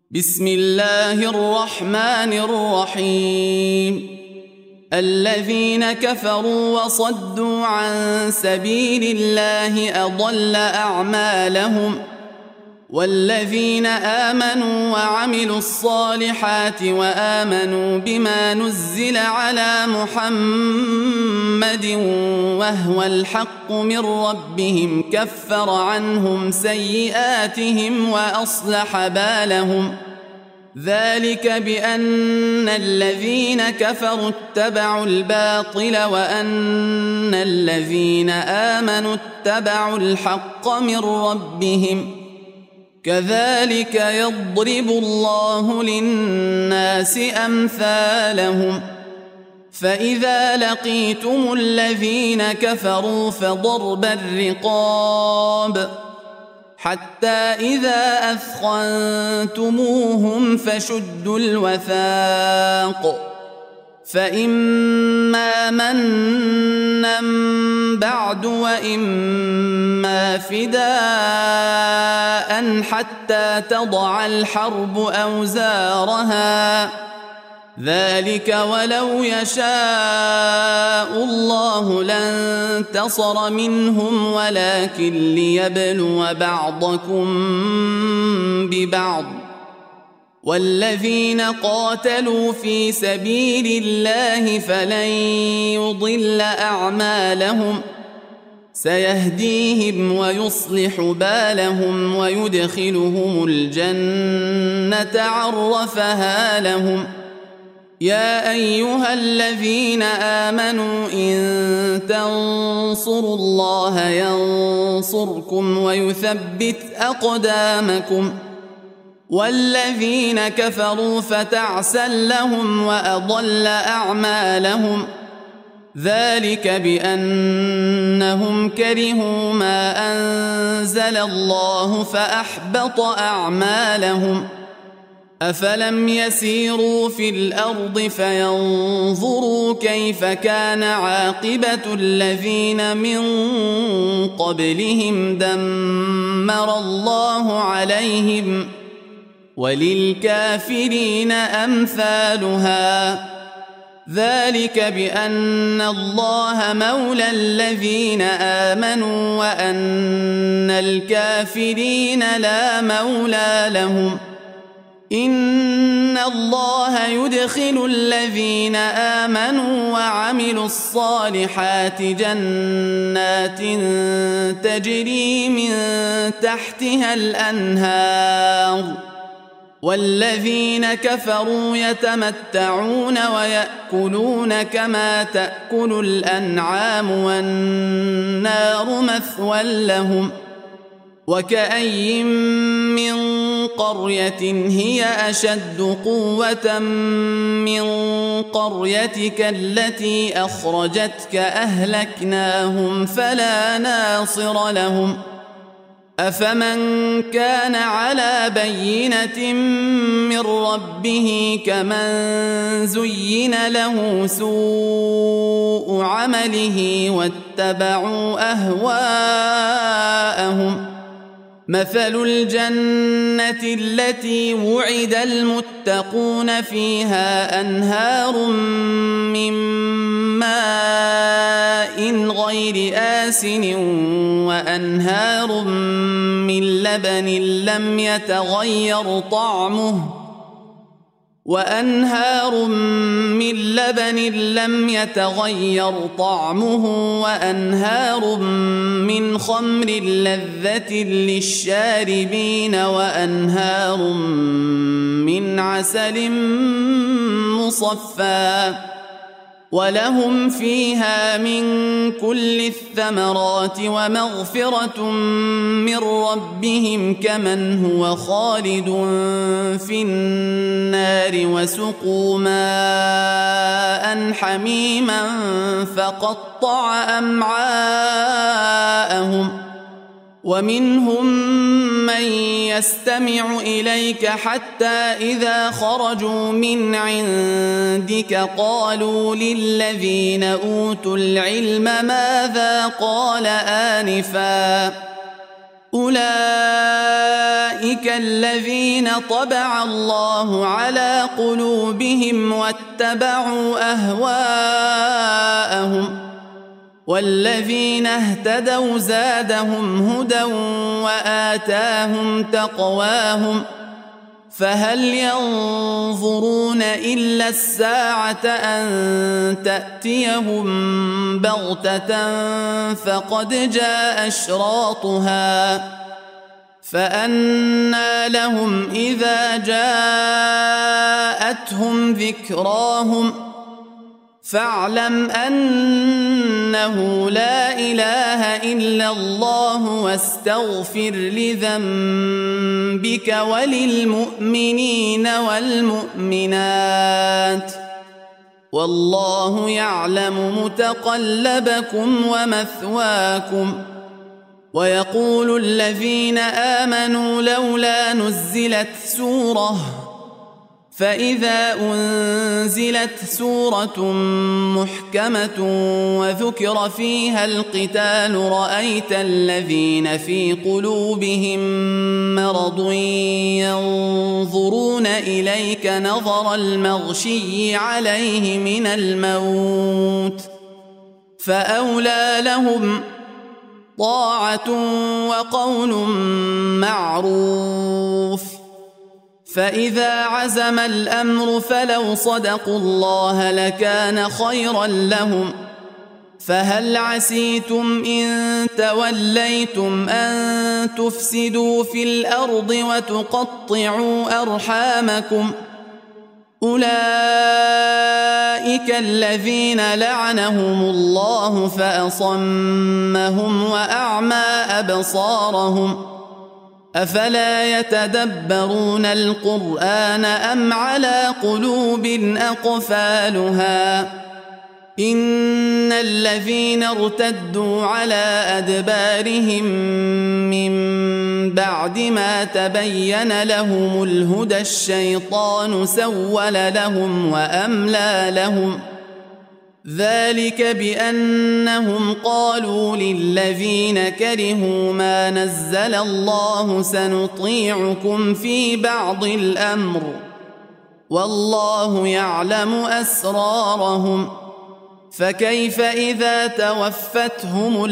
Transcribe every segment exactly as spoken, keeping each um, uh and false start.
بسم الله الرحمن الرحيم. الذين كفروا وصدوا عن سبيل الله أضل أعمالهم، والذين آمنوا وعملوا الصالحات وآمنوا بما نزل على محمد وهو الحق من ربهم كفر عنهم سيئاتهم وأصلح بالهم. ذلك بأن الذين كفروا اتبعوا الباطل وأن الذين آمنوا اتبعوا الحق من ربهم. كذلك يضرب الله للناس أمثالهم. فإذا لقيتم الذين كفروا فضرب الرقاب حتى إذا أثخنتموهم فشدوا الوثاق، فإما منا بعد وإما فداء حتى تضع الحرب أوزارها. ذلك ولو يشاء الله لانتصر منهم ولكن ليبلو بعضكم ببعض. والذين قاتلوا في سبيل الله فلن يضل أعمالهم، سيهديهم ويصلح بالهم ويدخلهم الجنة عرفها لهم. يا أيها الذين آمنوا إن تنصروا الله ينصركم ويثبت أقدامكم. والذين كفروا فتعسا لهم وأضل أعمالهم. ذلك بأنهم كرهوا ما أنزل الله فأحبط أعمالهم. أفلم يسيروا في الأرض فينظروا كيف كان عاقبة الذين من قبلهم دمر الله عليهم، وللكافرين أمثالها. ذلك بأن الله مولى الذين آمنوا وأن الكافرين لا مولى لهم. إن الله يدخل الذين آمنوا وعملوا الصالحات جنات تجري من تحتها الأنهار، والذين كفروا يتمتعون ويأكلون كما تأكل الأنعام والنار مثوى لهم. وكأي من قرية هي أشد قوة من قريتك التي أخرجتك أهلكناهم فلا ناصر لهم. أفمن كان على بينة من ربه كمن زين له سوء عمله واتبعوا أهواءهم. مثل الجنة التي وعد المتقون فيها أنهار من ماء غير آسن وأنهار من لبن لم يتغير طعمه وأنهار من لبن لم يتغير طعمه وأنهار من خمر لذة للشاربين وأنهار من عسل مصفى، ولهم فيها من كل الثمرات ومغفرة من ربهم كمن هو خالد في النار وسقوا ماء حميما فقطع أمعاءهم. ومنهم من يستمع إليك حتى إذا خرجوا من عندك قالوا للذين أوتوا العلم ماذا قال آنفا أولئك الذين طبع الله على قلوبهم واتبعوا أهواءهم والذين اهتدوا زادهم هدى وآتاهم تقواهم فهل ينظرون إلا الساعة أن تأتيهم بغتة فقد جاء أشراطها فأنى لهم إذا جاءتهم ذكراهم فاعلم أنه لا إله إلا الله واستغفر لذنبك وللمؤمنين والمؤمنات والله يعلم متقلبكم ومثواكم. ويقول الذين آمنوا لولا نزلت سورة فإذا أنزلت سورة محكمة وذكر فيها القتال رأيت الذين في قلوبهم مرض ينظرون إليك نظر المغشي عليه من الموت فأولى لهم طاعة وقول معروف. فإذا عزم الأمر فلو صدقوا الله لكان خيرا لهم فهل عسيتم إن توليتم أن تفسدوا في الأرض وتقطعوا أرحامكم أولئك الذين لعنهم الله فأصمهم وأعمى أبصارهم أفلا يتدبرون القرآن أم على قلوب أقفالها إن الذين ارتدوا على أدبارهم من بعد ما تبين لهم الهدى الشيطان سول لهم وأملى لهم ذلك بأنهم قالوا للذين كرهوا ما نزل الله سنطيعكم في بعض الأمر والله يعلم أسرارهم فكيف إذا توفتهم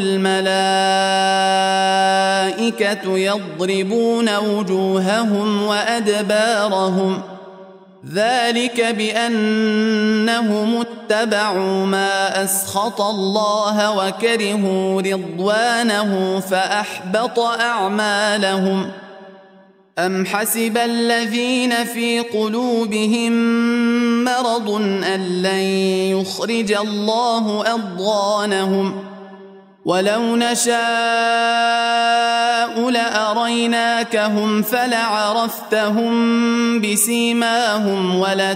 الملائكة يضربون وجوههم وأدبارهم ذلك بأنهم اتبعوا ما أسخط الله وكرهوا رضوانه فأحبط أعمالهم أم حسب الذين في قلوبهم مرض أن لن يخرج الله أضغانهم ولو نشاء لأريناكهم فلعرفتهم بسيماهم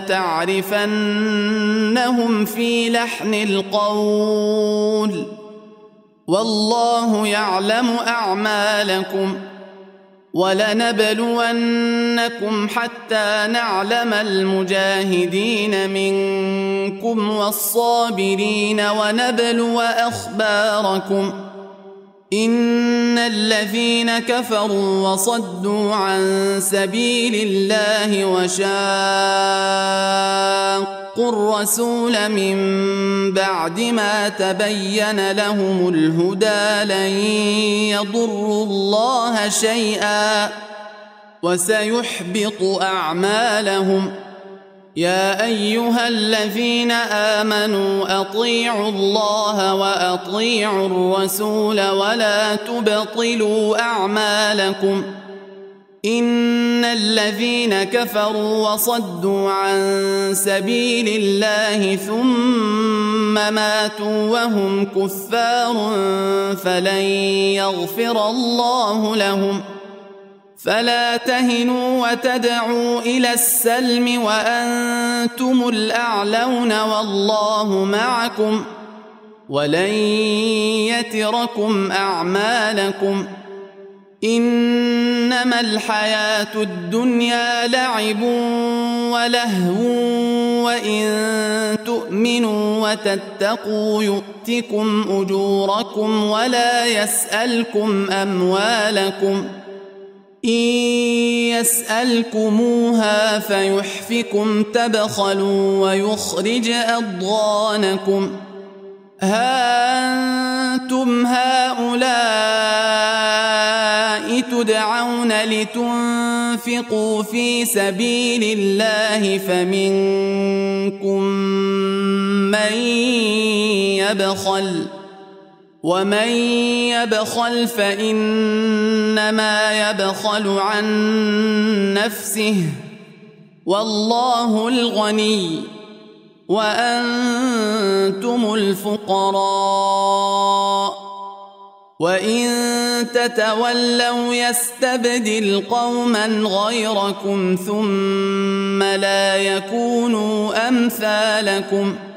ولتعرفنهم في لحن القول والله يعلم أعمالكم ولنبلونكم حتى نعلم المجاهدين منكم والصابرين ونبلو أخباركم إن الذين كفروا وصدوا عن سبيل الله وشاقوا الرسول من بعد ما تبين لهم الهدى لن يضروا الله شيئا وسيحبط أعمالهم يا أيها الذين آمنوا أطيعوا الله وأطيعوا الرسول ولا تبطلوا أعمالكم إن الذين كفروا وصدوا عن سبيل الله ثم ماتوا وهم كفار فلن يغفر الله لهم فلا تهنوا وتدعوا إلى السلم وأنتم الأعلون والله معكم ولن يتركم أعمالكم إنما الحياة الدنيا لعب ولهو وإن تؤمنوا وتتقوا يؤتكم أجوركم ولا يسألكم أموالكم إن يسألكموها فيحفكم تبخلوا ويخرج أضغانكم ها أنتم هؤلاء تدعون لتنفقوا في سبيل الله فمنكم من يبخل ومن يبخل فإنما يبخل عن نفسه والله الغني وأنتم الفقراء وإن تتولوا يستبدل قوما غيركم ثم لا يكونوا أمثالكم